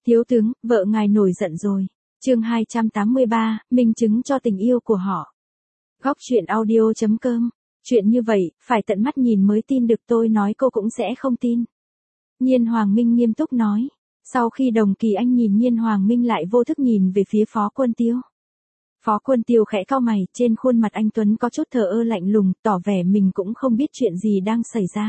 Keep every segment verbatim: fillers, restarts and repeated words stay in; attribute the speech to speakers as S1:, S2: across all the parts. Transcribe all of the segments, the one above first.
S1: Thiếu tướng, vợ ngài nổi giận rồi. Chương hai trăm tám mươi ba, minh chứng cho tình yêu của họ. Góc truyện audio chấm com. Chuyện như vậy, phải tận mắt nhìn mới tin được, tôi nói cô cũng sẽ không tin. Nhiên Hoàng Minh nghiêm túc nói. Sau khi Đồng Kỳ Anh nhìn Nhiên Hoàng Minh lại vô thức nhìn về phía Phó Quân Tiêu. Phó Quân Tiêu khẽ cau mày, trên khuôn mặt anh Tuấn có chút thờ ơ lạnh lùng, tỏ vẻ mình cũng không biết chuyện gì đang xảy ra.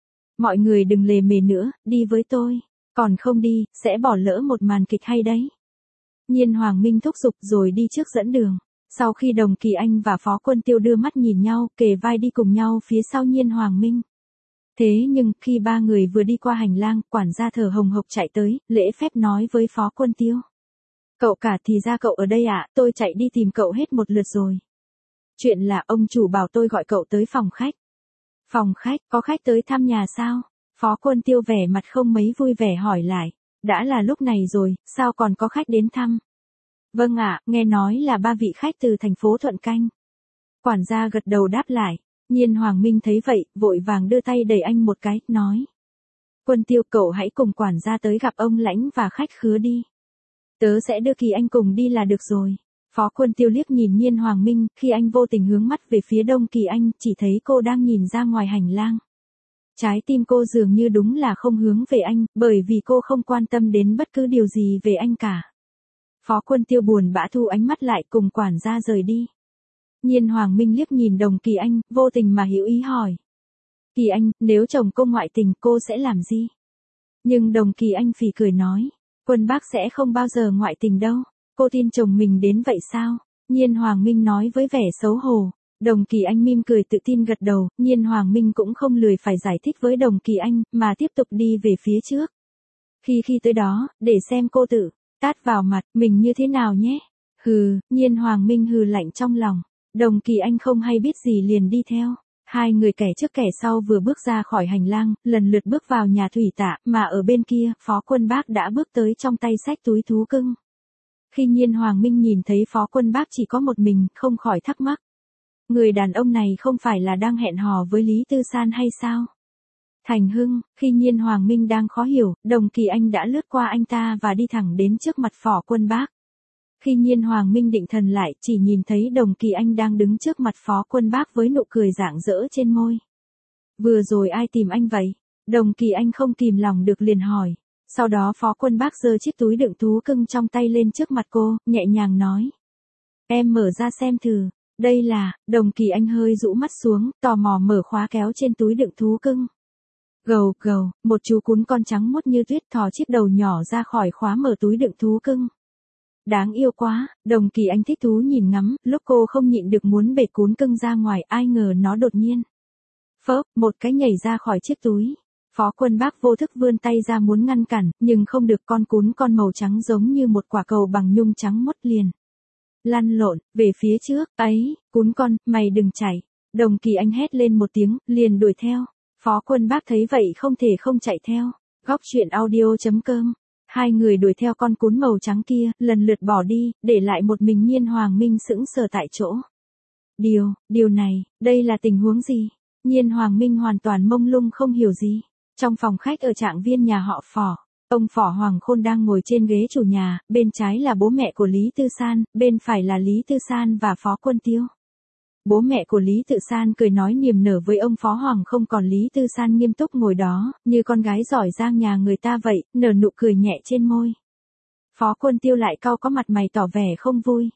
S1: Mọi người đừng lề mề nữa, đi với tôi. Còn không đi, sẽ bỏ lỡ một màn kịch hay đấy. Nhiên Hoàng Minh thúc giục rồi đi trước dẫn đường. Sau khi Đồng Kỳ Anh và Phó Quân Tiêu đưa mắt nhìn nhau, kề vai đi cùng nhau phía sau Nhiên Hoàng Minh. Thế nhưng, khi ba người vừa đi qua hành lang, quản gia thở hồng hộc chạy tới, lễ phép nói với Phó Quân Tiêu. Cậu cả thì ra cậu ở đây ạ, à, tôi chạy đi tìm cậu hết một lượt rồi. Chuyện là ông chủ bảo tôi gọi cậu tới phòng khách. Phòng khách, có khách tới thăm nhà sao? Phó Quân Tiêu vẻ mặt không mấy vui vẻ hỏi lại. Đã là lúc này rồi, sao còn có khách đến thăm? Vâng ạ, nghe nói là ba vị khách từ thành phố Thuận Canh. Quản gia gật đầu đáp lại. Nhiên Hoàng Minh thấy vậy, vội vàng đưa tay đẩy anh một cái, nói. Quân Tiêu, cậu hãy cùng quản gia tới gặp ông Lãnh và khách khứa đi. Tớ sẽ đưa Kỳ Anh cùng đi là được rồi. Phó Quân Tiêu liếc nhìn Nhiên Hoàng Minh, khi anh vô tình hướng mắt về phía Đông Kỳ Anh, chỉ thấy cô đang nhìn ra ngoài hành lang. Trái tim cô dường như đúng là không hướng về anh, bởi vì cô không quan tâm đến bất cứ điều gì về anh cả. Phó Quân Tiêu buồn bã thu ánh mắt lại, cùng quản gia rời đi. Nhiên Hoàng Minh liếc nhìn Đồng Kỳ Anh, vô tình mà hiểu ý hỏi. Kỳ Anh, nếu chồng cô ngoại tình cô sẽ làm gì? Nhưng Đồng Kỳ Anh phì cười nói. Quân bác sẽ không bao giờ ngoại tình đâu. Cô tin chồng mình đến vậy sao? Nhiên Hoàng Minh nói với vẻ xấu hổ. Đồng Kỳ Anh mỉm cười tự tin gật đầu, Nhiên Hoàng Minh cũng không lười phải giải thích với Đồng Kỳ Anh, mà tiếp tục đi về phía trước. Khi khi tới đó, để xem cô tự tát vào mặt mình như thế nào nhé. Hừ, Nhiên Hoàng Minh hừ lạnh trong lòng. Đồng Kỳ Anh không hay biết gì liền đi theo. Hai người kẻ trước kẻ sau vừa bước ra khỏi hành lang, lần lượt bước vào nhà thủy tạ, mà ở bên kia, Phó Quân Bác đã bước tới trong tay xách túi thú cưng. Khi Nhiên Hoàng Minh nhìn thấy Phó Quân Bác chỉ có một mình, không khỏi thắc mắc. Người đàn ông này không phải là đang hẹn hò với Lý Tư San hay sao? Thành Hưng, khi Nhiên Hoàng Minh đang khó hiểu, Đồng Kỳ Anh đã lướt qua anh ta và đi thẳng đến trước mặt Phó Quân Bác. Khi Nhiên Hoàng Minh định thần lại, chỉ nhìn thấy Đồng Kỳ Anh đang đứng trước mặt Phó Quân Bác với nụ cười rạng rỡ trên môi. Vừa rồi ai tìm anh vậy? Đồng Kỳ Anh không kìm lòng được liền hỏi. Sau đó Phó Quân Bác giơ chiếc túi đựng thú cưng trong tay lên trước mặt cô, nhẹ nhàng nói. Em mở ra xem thử. Đây là, Đồng Kỳ Anh hơi rũ mắt xuống, tò mò mở khóa kéo trên túi đựng thú cưng. Gầu, gầu, một chú cún con trắng muốt như tuyết thò chiếc đầu nhỏ ra khỏi khóa mở túi đựng thú cưng. Đáng yêu quá, Đồng Kỳ Anh thích thú nhìn ngắm, lúc cô không nhịn được muốn bể cún cưng ra ngoài, ai ngờ nó đột nhiên. Phớp, một cái nhảy ra khỏi chiếc túi. Phó Quân Bác vô thức vươn tay ra muốn ngăn cản, nhưng không được, con cún con màu trắng giống như một quả cầu bằng nhung trắng muốt liền. Lăn lộn, về phía trước, ấy, cún con, mày đừng chạy. Đồng Kỳ Anh hét lên một tiếng, liền đuổi theo. Phó Quân Bác thấy vậy không thể không chạy theo. Góc truyện audio chấm com. Hai người đuổi theo con cún màu trắng kia, lần lượt bỏ đi, để lại một mình Nhiên Hoàng Minh sững sờ tại chỗ. Điều, điều này, đây là tình huống gì? Nhiên Hoàng Minh hoàn toàn mông lung không hiểu gì. Trong phòng khách ở Trạng Viên nhà họ Phỏ, ông Phỏ Hoàng Khôn đang ngồi trên ghế chủ nhà, bên trái là bố mẹ của Lý Tư San, bên phải là Lý Tư San và Phó Quân Tiêu. Bố mẹ của Lý Tự San cười nói niềm nở với ông Phó Hoàng, không còn Lý Tư San nghiêm túc ngồi đó, như con gái giỏi giang nhà người ta vậy, nở nụ cười nhẹ trên môi. Phó Quân Tiêu lại cau có mặt mày tỏ vẻ không vui.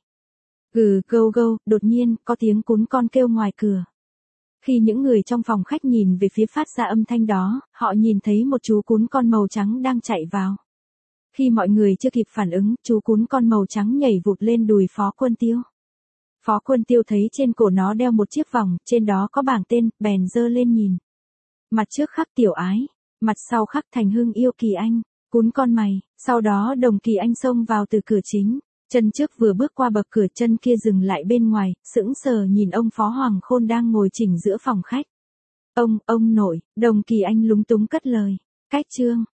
S1: Gừ gâu gâu, đột nhiên, có tiếng cún con kêu ngoài cửa. Khi những người trong phòng khách nhìn về phía phát ra âm thanh đó, họ nhìn thấy một chú cún con màu trắng đang chạy vào. Khi mọi người chưa kịp phản ứng, chú cún con màu trắng nhảy vụt lên đùi Phó Quân Tiêu. Phó Quân Tiêu thấy trên cổ nó đeo một chiếc vòng, trên đó có bảng tên, bèn giơ lên nhìn. Mặt trước khắc Tiểu Ái, mặt sau khắc Thành Hưng yêu Kỳ Anh, cún con mày, sau đó Đồng Kỳ Anh xông vào từ cửa chính, chân trước vừa bước qua bậc cửa, chân kia dừng lại bên ngoài, sững sờ nhìn ông Phó Hoàng Khôn đang ngồi chỉnh giữa phòng khách. Ông, ông nội, Đồng Kỳ Anh lúng túng cất lời, cách chương.